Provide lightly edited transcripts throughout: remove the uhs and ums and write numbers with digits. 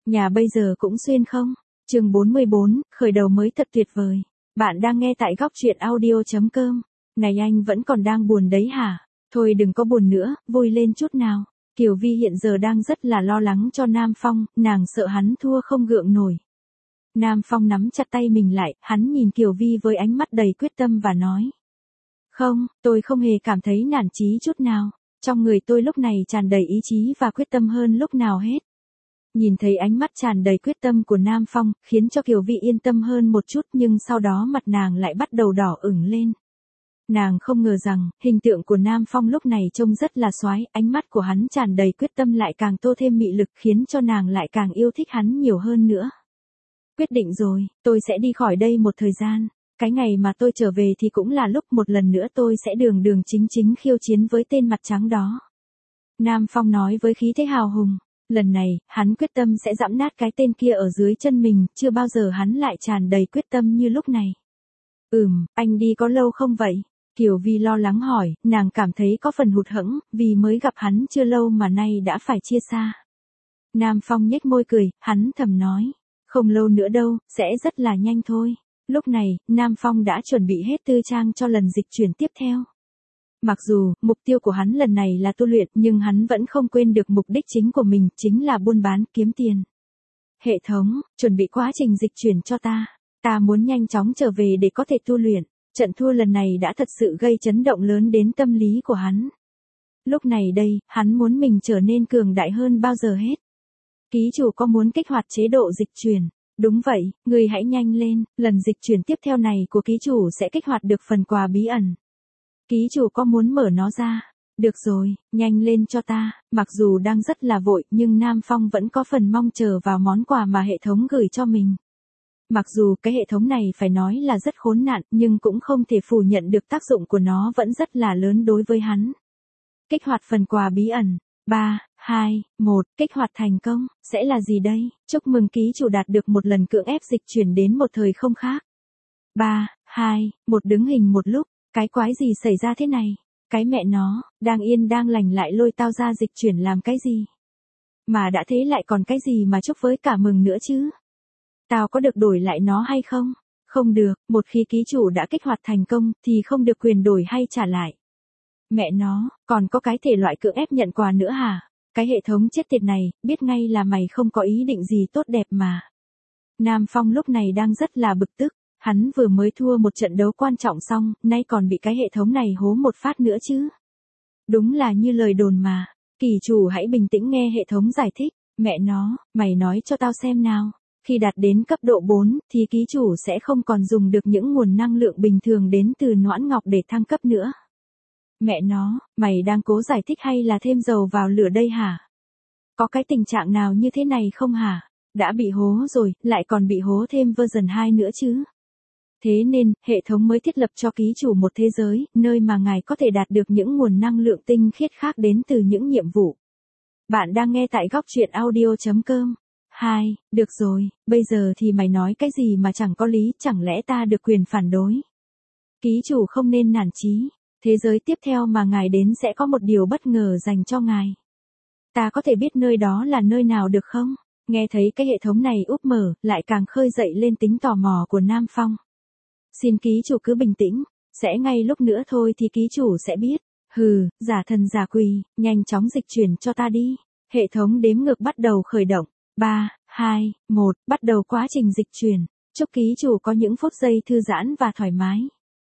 Nhà bây giờ cũng xuyên không? Chương 44, khởi đầu mới thật tuyệt vời. Bạn đang nghe tại góc truyện audio.com. Này anh vẫn còn đang buồn đấy hả? Thôi đừng có buồn nữa, vui lên chút nào. Kiều Vi hiện giờ đang rất là lo lắng cho Nam Phong, nàng sợ hắn thua không gượng nổi. Nam Phong nắm chặt tay mình lại, hắn nhìn Kiều Vi với ánh mắt đầy quyết tâm và nói. Không, tôi không hề cảm thấy nản chí chút nào. Trong người tôi lúc này tràn đầy ý chí và quyết tâm hơn lúc nào hết. Nhìn thấy ánh mắt tràn đầy quyết tâm của Nam Phong, khiến cho Kiều Vi yên tâm hơn một chút, nhưng sau đó mặt nàng lại bắt đầu đỏ ửng lên. Nàng không ngờ rằng, hình tượng của Nam Phong lúc này trông rất là xoái, ánh mắt của hắn tràn đầy quyết tâm lại càng tô thêm mị lực, khiến cho nàng lại càng yêu thích hắn nhiều hơn nữa. Quyết định rồi, tôi sẽ đi khỏi đây một thời gian. Cái ngày mà tôi trở về thì cũng là lúc một lần nữa tôi sẽ đường đường chính chính khiêu chiến với tên mặt trắng đó. Nam Phong nói với khí thế hào hùng. Lần này, hắn quyết tâm sẽ giẫm nát cái tên kia ở dưới chân mình, chưa bao giờ hắn lại tràn đầy quyết tâm như lúc này. Anh đi có lâu không vậy? Kiều Vi lo lắng hỏi, nàng cảm thấy có phần hụt hẫng, vì mới gặp hắn chưa lâu mà nay đã phải chia xa. Nam Phong nhếch môi cười, hắn thầm nói, không lâu nữa đâu, sẽ rất là nhanh thôi. Lúc này, Nam Phong đã chuẩn bị hết tư trang cho lần dịch chuyển tiếp theo. Mặc dù, mục tiêu của hắn lần này là tu luyện, nhưng hắn vẫn không quên được mục đích chính của mình, chính là buôn bán, kiếm tiền. Hệ thống, chuẩn bị quá trình dịch chuyển cho ta. Ta muốn nhanh chóng trở về để có thể tu luyện. Trận thua lần này đã thật sự gây chấn động lớn đến tâm lý của hắn. Lúc này đây, hắn muốn mình trở nên cường đại hơn bao giờ hết. Ký chủ có muốn kích hoạt chế độ dịch chuyển? Đúng vậy, người hãy nhanh lên, lần dịch chuyển tiếp theo này của ký chủ sẽ kích hoạt được phần quà bí ẩn. Ký chủ có muốn mở nó ra? Được rồi, nhanh lên cho ta. Mặc dù đang rất là vội, nhưng Nam Phong vẫn có phần mong chờ vào món quà mà hệ thống gửi cho mình. Mặc dù cái hệ thống này phải nói là rất khốn nạn, nhưng cũng không thể phủ nhận được tác dụng của nó vẫn rất là lớn đối với hắn. Kích hoạt phần quà bí ẩn. 3, 2, 1, kích hoạt thành công. Sẽ là gì đây? Chúc mừng ký chủ đạt được một lần cưỡng ép dịch chuyển đến một thời không khác. 3, 2, 1 đứng hình một lúc. Cái quái gì xảy ra thế này? Cái mẹ nó, đang yên đang lành lại lôi tao ra dịch chuyển làm cái gì? Mà đã thế lại còn cái gì mà chúc với cả mừng nữa chứ? Tao có được đổi lại nó hay không? Không được, một khi ký chủ đã kích hoạt thành công, thì không được quyền đổi hay trả lại. Mẹ nó, còn có cái thể loại cưỡng ép nhận quà nữa hả? Cái hệ thống chết tiệt này, biết ngay là mày không có ý định gì tốt đẹp mà. Nam Phong lúc này đang rất là bực tức. Hắn vừa mới thua một trận đấu quan trọng xong, nay còn bị cái hệ thống này hố một phát nữa chứ. Đúng là như lời đồn mà. Kỳ chủ hãy bình tĩnh nghe hệ thống giải thích. Mẹ nó, mày nói cho tao xem nào. Khi đạt đến cấp độ 4, thì ký chủ sẽ không còn dùng được những nguồn năng lượng bình thường đến từ Noãn Ngọc để thăng cấp nữa. Mẹ nó, mày đang cố giải thích hay là thêm dầu vào lửa đây hả? Có cái tình trạng nào như thế này không hả? Đã bị hố rồi, lại còn bị hố thêm version 2 nữa chứ. Thế nên, hệ thống mới thiết lập cho ký chủ một thế giới, nơi mà ngài có thể đạt được những nguồn năng lượng tinh khiết khác đến từ những nhiệm vụ. Bạn đang nghe tại góc truyện audio.com. 2, được rồi, bây giờ thì mày nói cái gì mà chẳng có lý, chẳng lẽ ta được quyền phản đối? Ký chủ không nên nản chí, thế giới tiếp theo mà ngài đến sẽ có một điều bất ngờ dành cho ngài. Ta có thể biết nơi đó là nơi nào được không? Nghe thấy cái hệ thống này úp mở, lại càng khơi dậy lên tính tò mò của Nam Phong. Xin ký chủ cứ bình tĩnh, sẽ ngay lúc nữa thôi thì ký chủ sẽ biết. Hừ, giả thần giả quỷ, nhanh chóng dịch chuyển cho ta đi. Hệ thống đếm ngược bắt đầu khởi động. 3, 2, 1, bắt đầu quá trình dịch chuyển. Chúc ký chủ có những phút giây thư giãn và thoải mái.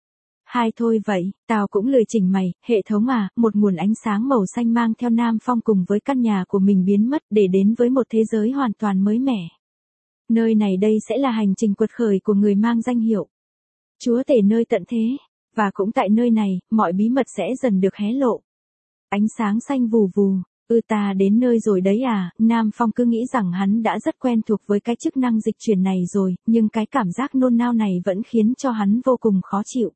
Thôi vậy, tao cũng lười chỉnh mày, hệ thống à, một nguồn ánh sáng màu xanh mang theo Nam Phong cùng với căn nhà của mình biến mất để đến với một thế giới hoàn toàn mới mẻ. Nơi này đây sẽ là hành trình quật khởi của người mang danh hiệu Chúa tể nơi tận thế, và cũng tại nơi này, mọi bí mật sẽ dần được hé lộ. Ánh sáng xanh vù vù, ta đến nơi rồi đấy à, Nam Phong cứ nghĩ rằng hắn đã rất quen thuộc với cái chức năng dịch chuyển này rồi, nhưng cái cảm giác nôn nao này vẫn khiến cho hắn vô cùng khó chịu.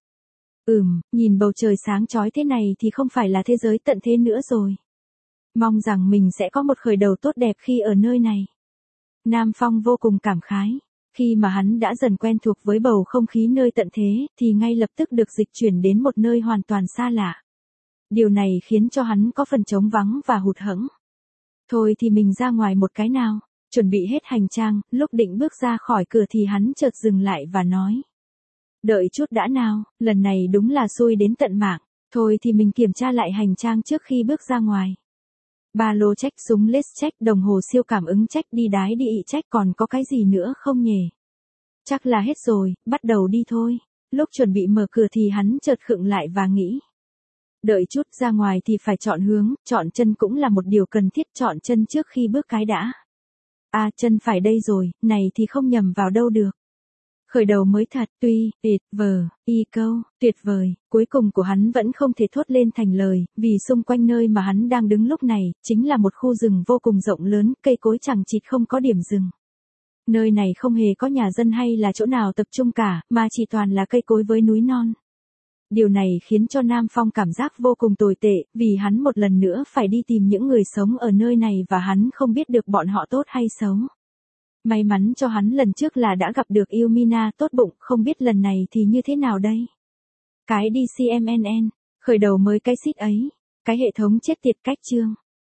Nhìn bầu trời sáng chói thế này thì không phải là thế giới tận thế nữa rồi. Mong rằng mình sẽ có một khởi đầu tốt đẹp khi ở nơi này. Nam Phong vô cùng cảm khái. Khi mà hắn đã dần quen thuộc với bầu không khí nơi tận thế, thì ngay lập tức được dịch chuyển đến một nơi hoàn toàn xa lạ. Điều này khiến cho hắn có phần trống vắng và hụt hẫng. Thôi thì mình ra ngoài một cái nào. Chuẩn bị hết hành trang, lúc định bước ra khỏi cửa thì hắn chợt dừng lại và nói. Đợi chút đã nào, lần này đúng là xui đến tận mạng, thôi thì mình kiểm tra lại hành trang trước khi bước ra ngoài. Ba lô check, súng lết check, đồng hồ siêu cảm ứng check, đi đái đi ị check, còn có cái gì nữa không nhỉ? Chắc là hết rồi, bắt đầu đi thôi. Lúc chuẩn bị mở cửa thì hắn chợt khựng lại và nghĩ. Đợi chút, ra ngoài thì phải chọn hướng, chọn chân cũng là một điều cần thiết, chọn chân trước khi bước cái đã. À, chân phải đây rồi, này thì không nhầm vào đâu được. Khởi đầu mới thật, tuyệt vời, cuối cùng của hắn vẫn không thể thốt lên thành lời, vì xung quanh nơi mà hắn đang đứng lúc này, chính là một khu rừng vô cùng rộng lớn, cây cối chằng chịt không có điểm dừng. Nơi này không hề có nhà dân hay là chỗ nào tập trung cả, mà chỉ toàn là cây cối với núi non. Điều này khiến cho Nam Phong cảm giác vô cùng tồi tệ, vì hắn một lần nữa phải đi tìm những người sống ở nơi này và hắn không biết được bọn họ tốt hay xấu. May mắn cho hắn lần trước là đã gặp được Yumina tốt bụng, không biết lần này thì như thế nào đây. Cái DCMNN, khởi đầu mới cái xít ấy, cái hệ thống chết tiệt cách chương.